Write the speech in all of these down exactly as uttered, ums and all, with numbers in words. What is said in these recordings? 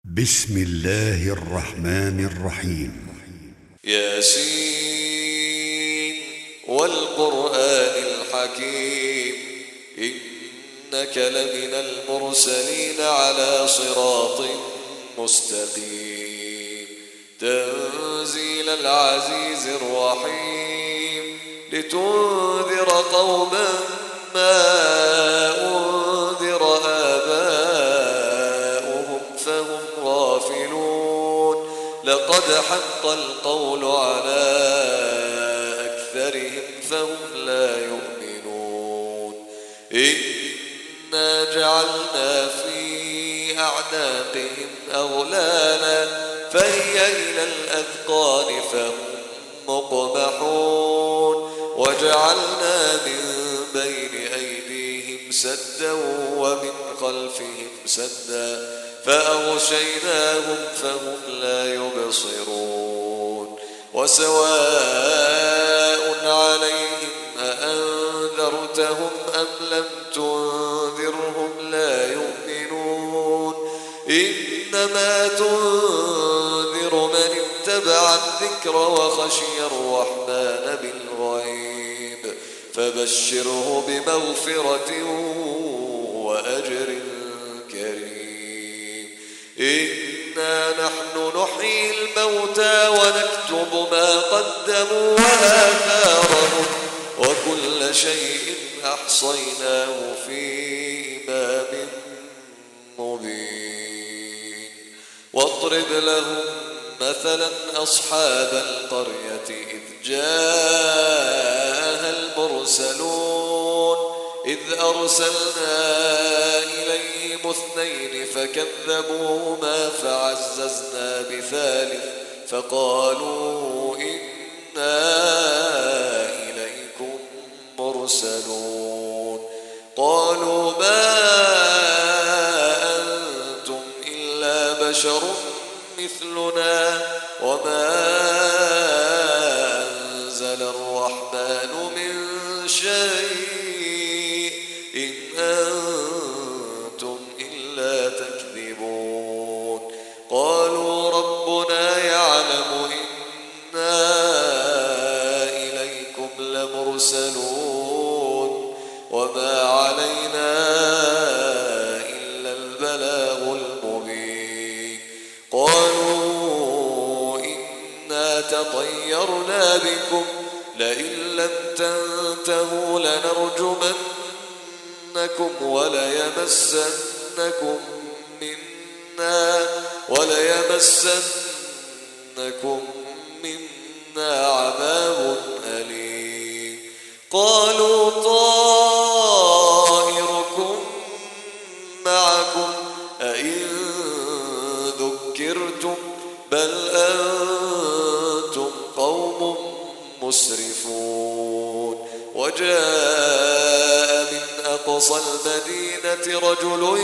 بسم الله الرحمن الرحيم. ياسين والقرآن الحكيم إنك لمن المرسلين على صراط مستقيم تنزيل العزيز الرحيم لتنذر قوما ما أنذر آباؤهم فهم غافلون لقد حق القول على أكثرهم فهم لا يؤمنون إنا جعلنا في أعناقهم أغلالا فهي إلى الأذقان فهم مقمحون وجعلنا من بين أيديهم سدا ومن خلفهم سدا فأغشيناهم فهم لا يبصرون وسواء عليهم أأنذرتهم أم لم تنذرهم لا يؤمنون إنما تنذر من اتبع الذكر وخشي الرحمن بالغيب فبشره بمغفرة وأجر كريم إنا نحن نحيي الموتى ونكتب ما قدموا وآثارهم وكل شيء أحصيناه في إمام مبين واضرب لهم مثلا أصحاب القرية إذ جاءها المرسلون إذ أرسلنا إليهم اثنين فكذبوهما فعززنا بثالث فقالوا إنا إليكم مرسلون قالوا ما أنتم إلا بشر مثلنا وما أنزل الرحمن من شيء إن أنتم إلا تكذبون قالوا ربنا يعلم إنا إليكم لمرسلون وما علينا إلا البلاغ المبين قالوا إنا تطيرنا بكم لئن لم تنتهوا لنرجمنكم وليمسنكم منا وليمسنكم منا عذاب أليم قالوا طائركم معكم أئن ذكرتم بل أنتم قوم مسرفون وجاء من أقصى المدينة رجل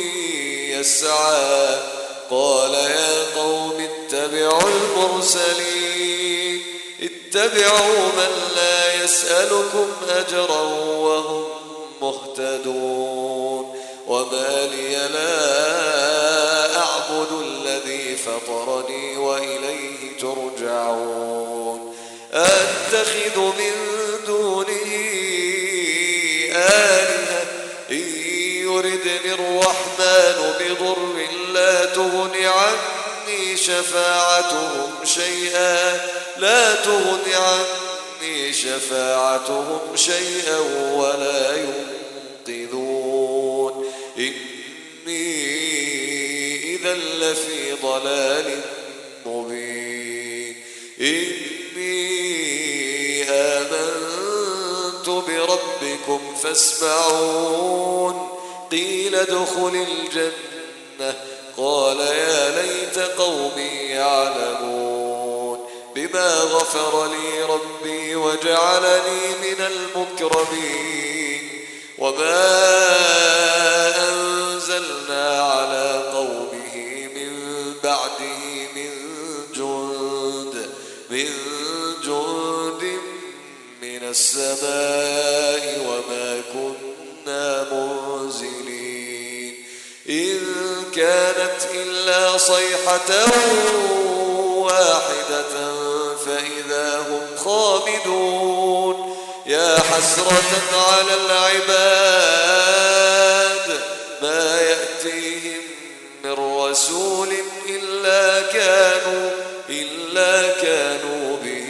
يسعى قال يا قوم اتبعوا المرسلين اتبعوا من لا يسألكم أجرا وهم مهتدون وما لي لا أعبد الذي فطرني وإليه ترجعون أتخذ من دونه آلهة إن يردني الرحمن بضر لا تغن عني شفاعتهم شيئا لا تغن عني شفاعتهم شيئا ولا ينقذون إني إذا لفي ضلال مبين إني آمنت بربكم فاسمعون قيل ادخل الجنة قال يا ليت قومي يعلمون بما غفر لي ربي وجعلني من المكرمين وما أنزلنا على قومه من بعده من جند من جند من السماء وما كنا منزلين إن كانت إلا إلا صيحة واحدة فإذا هم خامدون يا حسرة على العباد ما يأتيهم من رسول إلا كانوا إلا كانوا به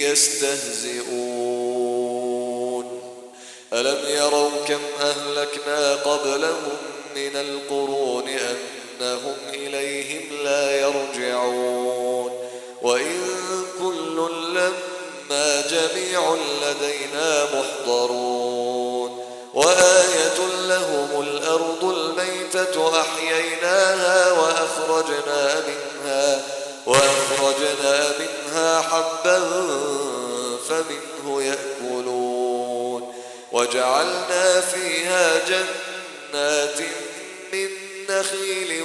يستهزئون ألم يروا كم أهلكنا قبلهم من القرون أنهم إليهم لا يرجعون وإن كل لما جميع لدينا محضرون وآية لهم الأرض الميتة أحييناها وأخرجنا منها وأخرجنا منها حبا فمنه يأكلون وجعلنا فيها جنات من نخيل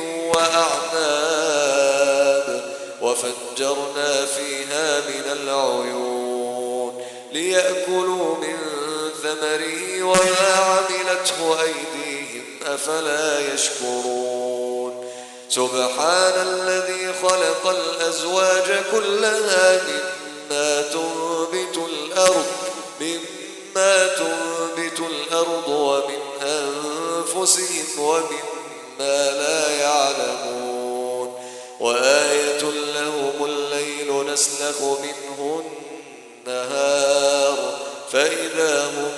وأعناب وفجرنا فيها من العيون ليأكلوا من ثمره وما عملته أيديهم أفلا يشكرون سبحان الذي خلق الأزواج كلها مما تنبت الأرض مما تنبت الأرض ومن أنفسهم ومما لا يعلمون وآية لهم الليل نسلخ منه النهار فإذا هم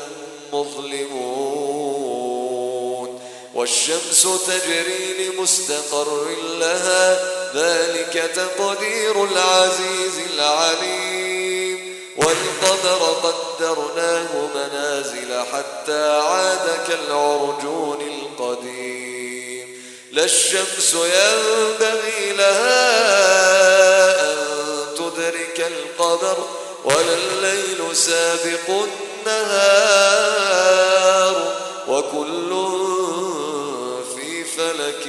مظلمون والشمس تجري لمستقر لها ذلك تقدير العزيز العليم والقمر قدرناه منازل حتى عاد كالعرجون القديم لا الشمس ينبغي لها أن تدرك القمر ولا الليل سابق النهار وكل في فلك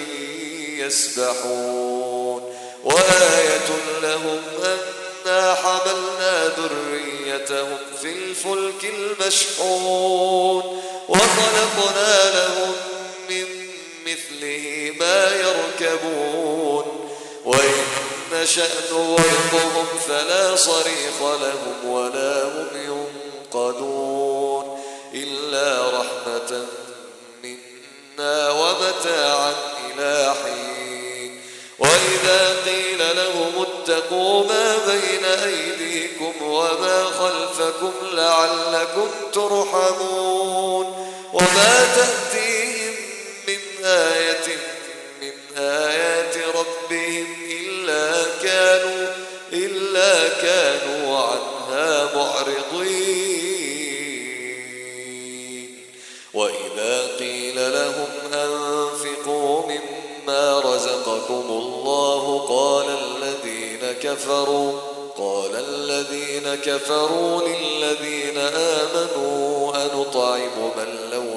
يسبحون وآية لهم أنا حملنا ذريتهم في الفلك المشحون وخلقنا لهم من مثله ما يركبون وإن نشأ نغرقهم فلا صريخ لهم ولا هم ينقذون إلا رحمة منا ومتاعا إلى حين وإذا قيل لهم اتقوا ما بين أيديكم وما خلفكم لعلكم ترحمون وما تأتيهم من آية من آيات ربهم إلا كانوا إلا كانوا عنها معرضين وإذا قيل لهم أنفقوا مما رزقكم الله قال الذين كفروا قال الذين كفروا للذين آمنوا أنطعم من لو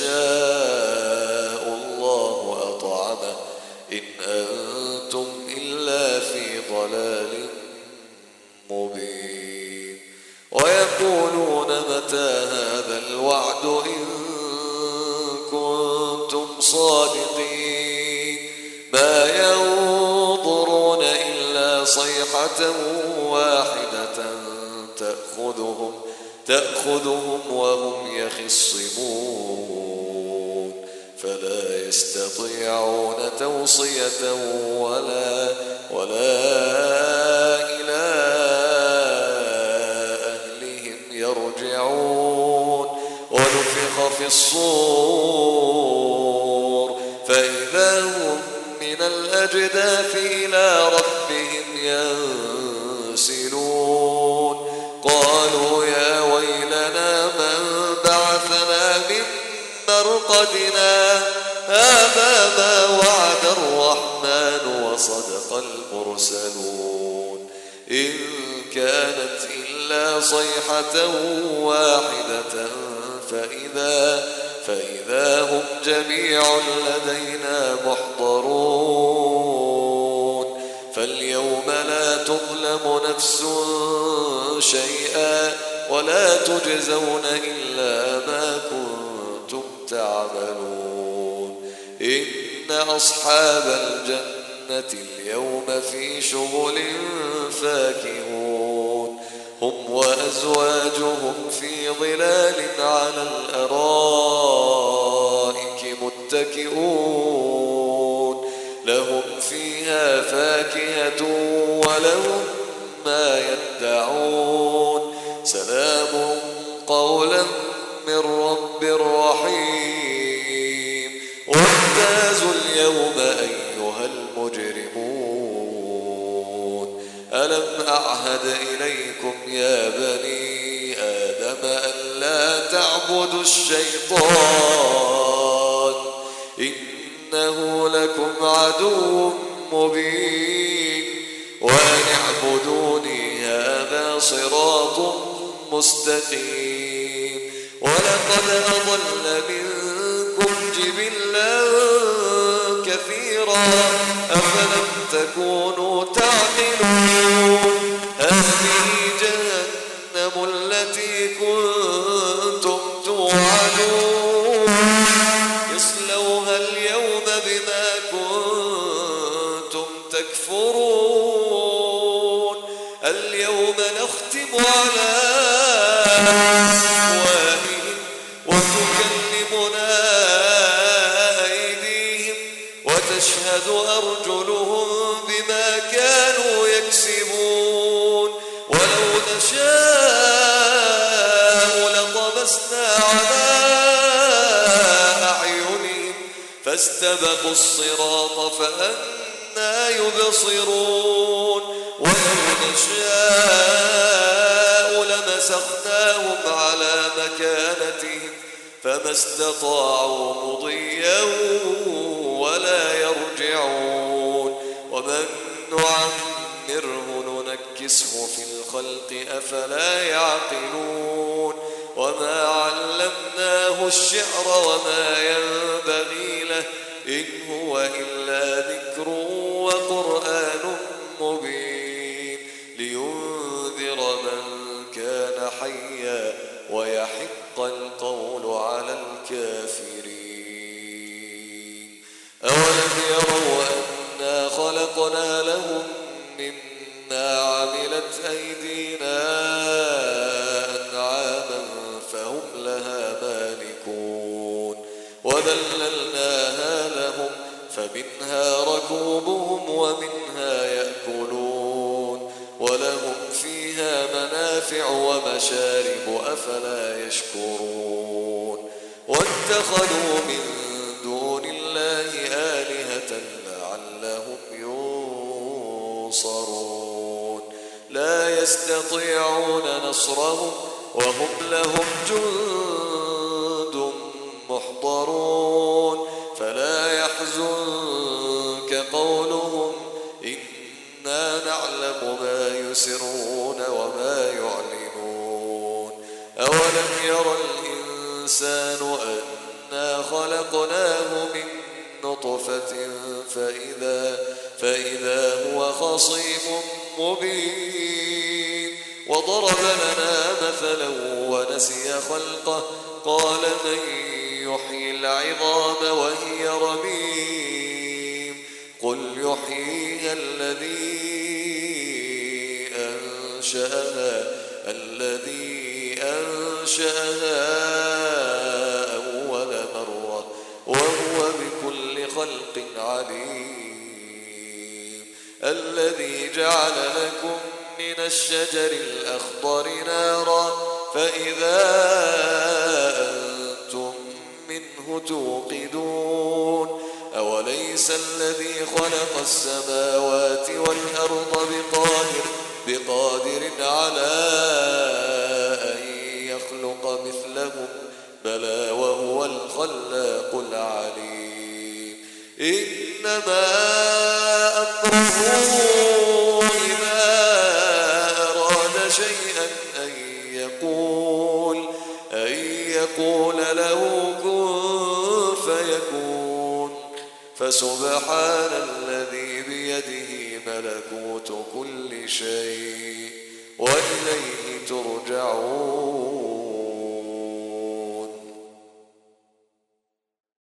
يشاء الله أطعمه إن أنتم إلا في ضلال مبين ويقولون متى هذا الوعد إن كنتم صادقين ما ينظرون إلا صيحة واحدة تأخذهم تأخذهم وهم يخصمون فلا يستطيعون توصية ولا ولا إلى أهلهم يرجعون ونفخ في الصور فإذا هم من الأجداث إلى ربهم ينسلون قالوا يا ويلنا من بعثنا من مرقدنا هذا ما وعد الرحمن وصدق المرسلون إن كانت إلا صيحة واحدة فإذا فإذا هم جميع لدينا محضرون فاليوم لا تظلم نفس شيئا ولا تجزون إلا ما كنتم تعملون إن أصحاب الجنة اليوم في شغل فاكهون هم وأزواجهم في ظلال على الأرائك متكئون لهم فيها فاكهة ولهم ما يدعون سلام قولا من رب رحيم وامتازوا اليوم أيها المجرمون ألم أعهد إليكم يا بني آدم أن لا تعبدوا الشيطان إنه لكم عدو مبين وأن اعبدوني هذا صراط مستقيم ولقد أضل منكم جبلا كثيرا أفلم تكونوا تعقلون هذه جهنم التي كنتم توعدون يصلوها اليوم بما كنتم تكفرون اليوم نختم على أفواههم وتكلمنا أيديهم وتشهد أرجلهم بما كانوا يكسبون ولو نشاء لطمسنا على أعينهم فاستبقوا الصراط فأنى يبصرون ولو نشاء لمسخناهم على مكانتهم فما استطاعوا مضيا ولا يرجعون ومن نعمره ننكسه في الخلق أفلا يعقلون وما علمناه الشعر وما ينبغي له إن هو إلا ذكر وقرآن مبين لينذر من كان حيا ويحق القول على الكافرين أولم يروا أنا خلقنا لهم مما عملت أيدينا أنعاما فهم لها مالكون وذللناها لهم فمنها ركوبهم ومنها يأكلون ولهم فيها منافع ومشارب أفلا يشكرون واتخذوا من دون الله آلهة لعلهم ينصرون لا يستطيعون نصرهم وهم لهم جند محضرون فلا يحزنك قولهم إنا نعلم ما يسرون وما يعلنون أولم ير الإنسان أنا خلقناه من نطفة فإذا, فإذا هو خصيم مبين وضرب لنا مثلا ونسي خلقه قال من يحيي العظام وهي رميم قل يحييها الذي أنشأها الذي أنشأها أول مرة وهو بكل خلق عليم الذي جعل لكم من الشجر الأخضر نارا فإذا أنتم منه توقدون أوليس الذي خلق السماوات والأرض بقادر بقادر على أن يخلق مثلهم بلى وهو الخلاق العليم إنما أمره إذا أراد شيئا أن يقول أن يقول له كن فيكون فسبحان الذي بيده ملكوت كل شيء وإليه ترجعون